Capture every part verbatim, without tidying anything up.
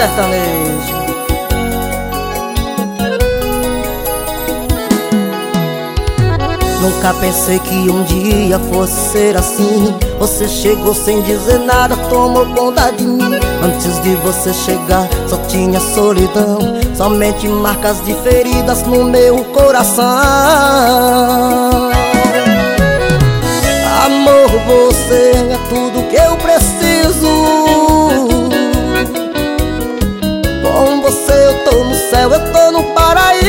sertanejo. Nunca pensei que um dia fosse ser assim. Você chegou sem dizer nada, tomou conta de mim. Antes de você chegar só tinha solidão, somente marcas de feridas no meu coração. Amor, você é tudo que eu preciso. Com você eu tô no céu, eu tô no paraíso.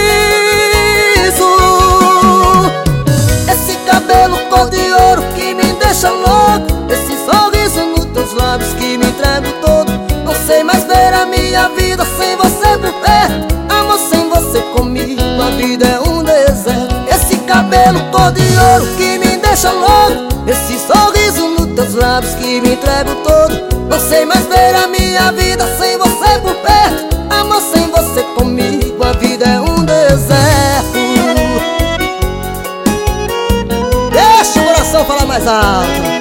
Esse cabelo cor de ouro que me deixa louco, esse sorriso nos teus lábios que me entrego todo. Não sei mais ver a minha vida sem você por perto. Amor, sem você comigo a vida é um deserto. Esse cabelo cor de ouro que me deixa louco, esse sorriso nos teus lábios que me entrego todo. Não sei mais ver a minha vida sem você por perto. Amor, sem você comigo a vida é um deserto. Deixa o coração falar mais alto.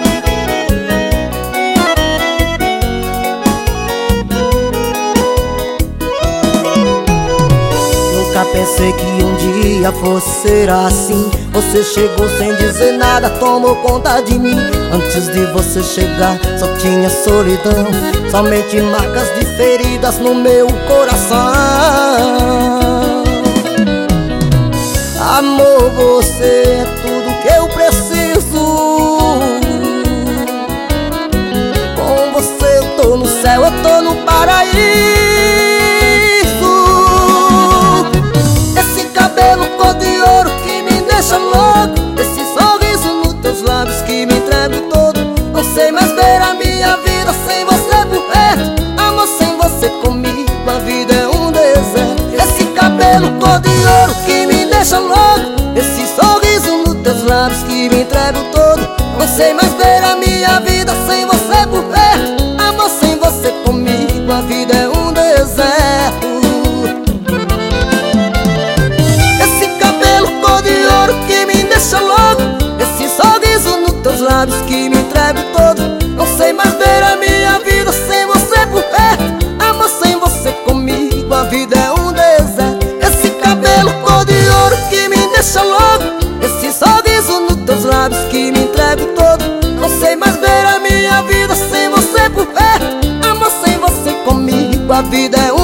Nunca pensei que um dia fosse ser assim. Você chegou sem dizer nada, tomou conta de mim. Antes de você chegar só tinha solidão, somente marcas de feridas no meu coração. Amor, você é tudo que eu preciso. Com você eu tô no céu, eu tô no paraíso. Esse cabelo cor de ouro que me deixa louco, esse sorriso nos teus lábios que me entrego todo. Não sei mais ver a minha vida sem você por perto. Amor, sem você comigo a vida é um deserto. Esse cabelo cor de ouro que me deixa louco, esse sorriso nos teus lábios que me entrego todo. Não sei mais ver a minha vida sem você por perto. Amor, sem você comigo a vida é um deserto. Esse cabelo cor de ouro que me deixa louco, esse sorriso nos teus lábios que me entrego todo. Não sei mais ver a minha vida sem você por perto. Amor, sem você comigo a vida é um deserto. Esse cabelo cor de ouro que me deixa louco, esse sorriso nos teus lábios que me entrego todo. Não sei mais ver a minha vida sem você por perto. Amor, sem você comigo a vida é um